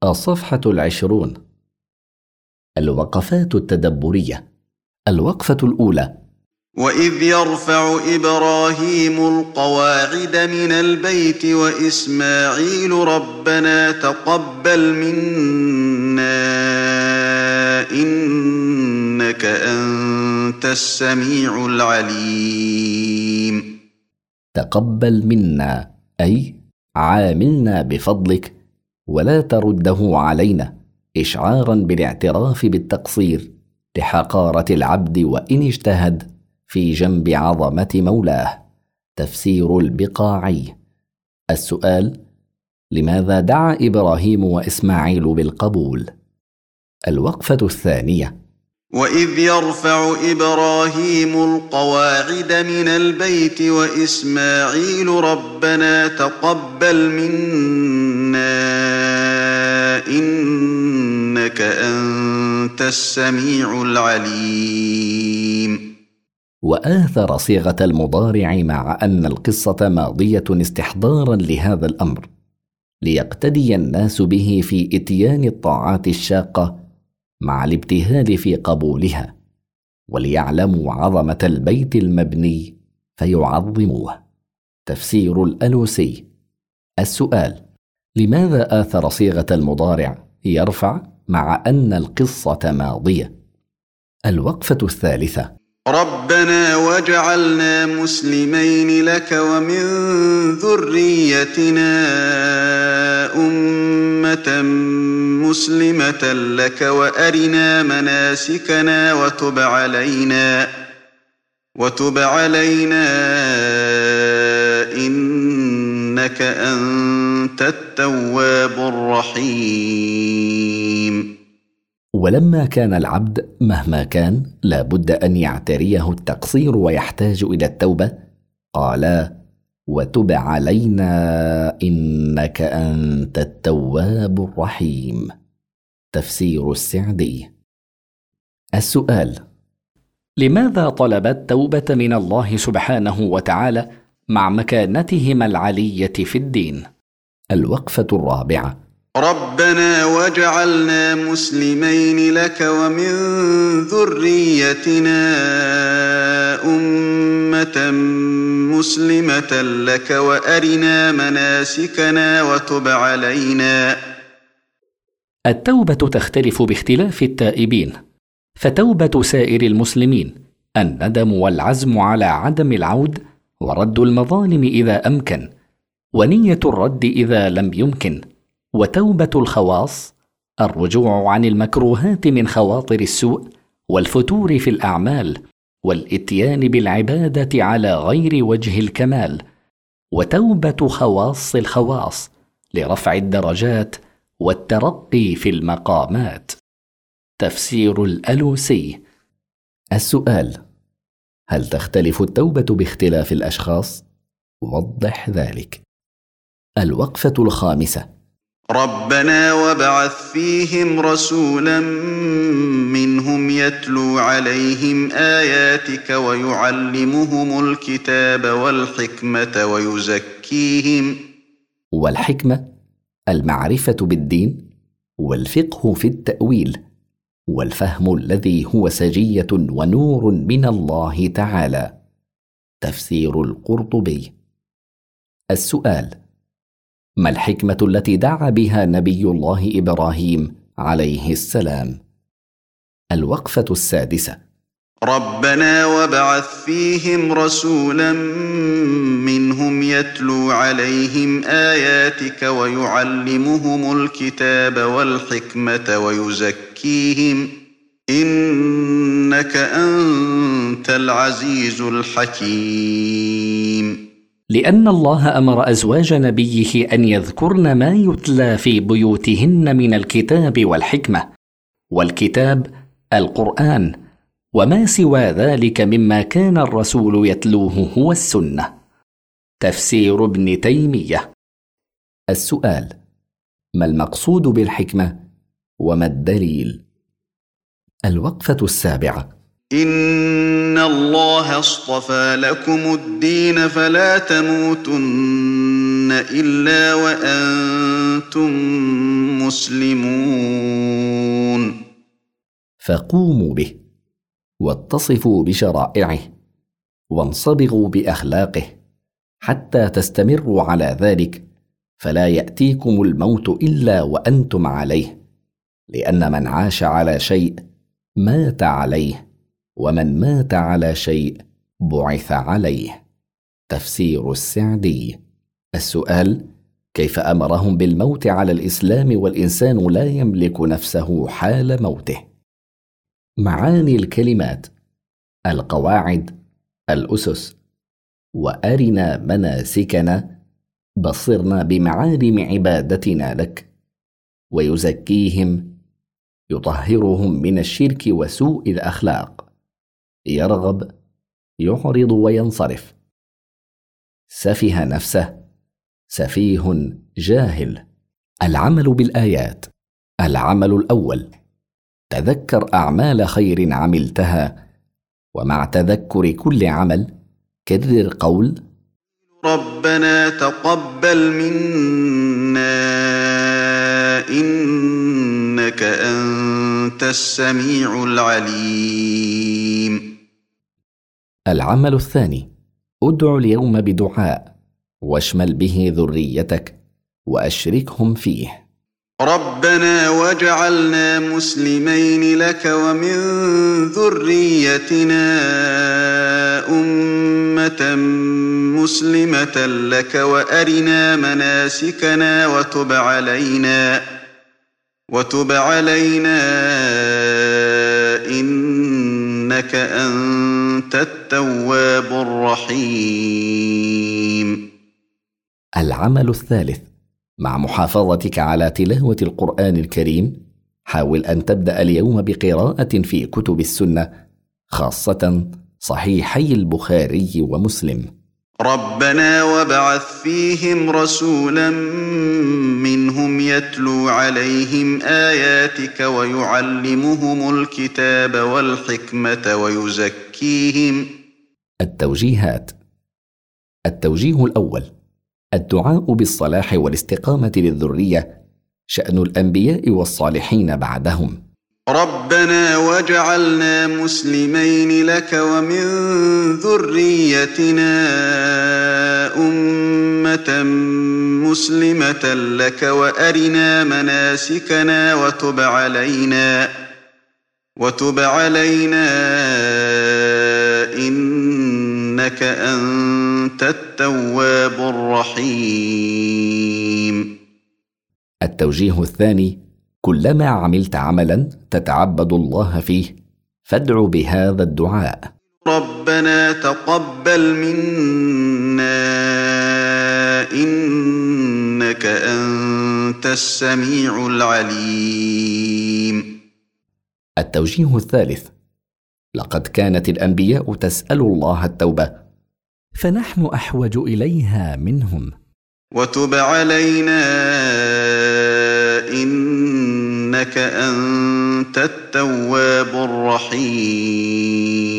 الصفحة 20. الوقفات التدبرية. الوقفة الأولى: وإذ يرفع إبراهيم القواعد من البيت وإسماعيل ربنا تقبل منا إنك أنت السميع العليم. تقبل منا أي عاملنا بفضلك ولا ترده علينا، إشعارا بالاعتراف بالتقصير لحقارة العبد وإن اجتهد في جنب عظمة مولاه. تفسير البقاعي. السؤال: لماذا دعا إبراهيم وإسماعيل بالقبول؟ الوقفة الثانية: وإذ يرفع إبراهيم القواعد من البيت وإسماعيل ربنا تقبل منا إنك أنت السميع العليم. وآثر صيغة المضارع مع أن القصة ماضية استحضارا لهذا الأمر، ليقتدي الناس به في إتيان الطاعات الشاقة مع الابتهال في قبولها، وليعلموا عظمة البيت المبني فيعظموه. تفسير الألوسي. السؤال: لماذا آثر صيغة المضارع يرفع مع أن القصة ماضية؟ الوقفة الثالثة: ربنا واجعلنا مسلمين لك ومن ذريتنا أمة مسلمة لك وأرنا مناسكنا وتب علينا إنك أنت التواب الرحيم. ولما كان العبد مهما كان لا بد أن يعتريه التقصير ويحتاج إلى التوبة، قالا: وتب علينا إنك أنت التواب الرحيم. تفسير السعدي. السؤال: لماذا طلب التوبة من الله سبحانه وتعالى مع مكانتهما العلية في الدين؟ الوقفة الرابعة: ربنا واجعلنا مسلمين لك ومن ذريتنا أمة مسلمة لك وأرنا مناسكنا وتب علينا. التوبة تختلف باختلاف التائبين، فتوبة سائر المسلمين الندم والعزم على عدم العود ورد المظالم إذا أمكن، ونية الرد إذا لم يمكن. وتوبة الخواص الرجوع عن المكروهات من خواطر السوء والفتور في الأعمال والإتيان بالعبادة على غير وجه الكمال. وتوبة خواص الخواص لرفع الدرجات والترقي في المقامات. تفسير الألوسي. السؤال: هل تختلف التوبة باختلاف الأشخاص؟ وضح ذلك. الوقفة الخامسة: ربنا وابعث فيهم رسولا منهم يتلو عليهم آياتك ويعلمهم الكتاب والحكمة ويزكيهم. والحكمة المعرفة بالدين، والفقه في التأويل، والفهم الذي هو سجية ونور من الله تعالى. تفسير القرطبي. السؤال: ما الحكمة التي دعا بها نبي الله إبراهيم عليه السلام؟ الوقفة السادسة: ربنا وابعث فيهم رسولا منهم يتلو عليهم آياتك ويعلمهم الكتاب والحكمة ويزكيهم إنك أنت العزيز الحكيم. لأن الله أمر أزواج نبيه أن يذكرن ما يتلى في بيوتهن من الكتاب والحكمة، والكتاب القرآن، وما سوى ذلك مما كان الرسول يتلوه هو السنة. تفسير ابن تيمية. السؤال: ما المقصود بالحكمة وما الدليل؟ الوقفة السابعة: إن الله اصطفى لكم الدين فلا تموتن إلا وأنتم مسلمون. فقوموا به واتصفوا بشرائعه وانصبغوا بأخلاقه حتى تستمروا على ذلك، فلا يأتيكم الموت إلا وأنتم عليه، لأن من عاش على شيء مات عليه، ومن مات على شيء بعث عليه. تفسير السعدي. السؤال: كيف أمرهم بالموت على الإسلام والإنسان لا يملك نفسه حال موته؟ معاني الكلمات: القواعد، الأسس. وأرنا مناسكنا، بصرنا بمعالم عبادتنا لك. ويزكيهم، يطهرهم من الشرك وسوء الأخلاق. يرغب، يعرض وينصرف. سفه نفسه، سفيه جاهل. العمل بالآيات. العمل الأول: تذكر أعمال خير عملتها، ومع تذكر كل عمل كرر قول ربنا تقبل منا إنك أنت السميع العليم. العمل الثاني: ادع اليوم بدعاء، واشمل به ذريتك وأشركهم فيه. ربنا واجعلنا مسلمين لك ومن ذريتنا أمة مسلمة لك وأرنا مناسكنا وتب علينا إنك أنت التواب الرحيم. العمل الثالث: مع محافظتك على تلاوة القرآن الكريم، حاول أن تبدأ اليوم بقراءة في كتب السنة، خاصة صحيحي البخاري ومسلم. ربنا وابعث فيهم رسولا منهم يتلو عليهم آياتك ويعلمهم الكتاب والحكمة ويزكيهم. التوجيهات. التوجيه الأول: الدعاء بالصلاح والاستقامة للذرية، شأن الأنبياء والصالحين بعدهم. ربنا واجعلنا مسلمين لك ومن ذريتنا أمة مسلمة لك وأرنا مناسكنا وتب علينا إنك أنت التواب الرحيم. التوجيه الثاني: كلما عملت عملا تتعبد الله فيه، فادع بهذا الدعاء: ربنا تقبل منا إنك أنت السميع العليم. التوجيه الثالث: لقد كانت الأنبياء تسأل الله التوبة، فنحن أحوج إليها منهم. وتب علينا إنك أنت التواب الرحيم.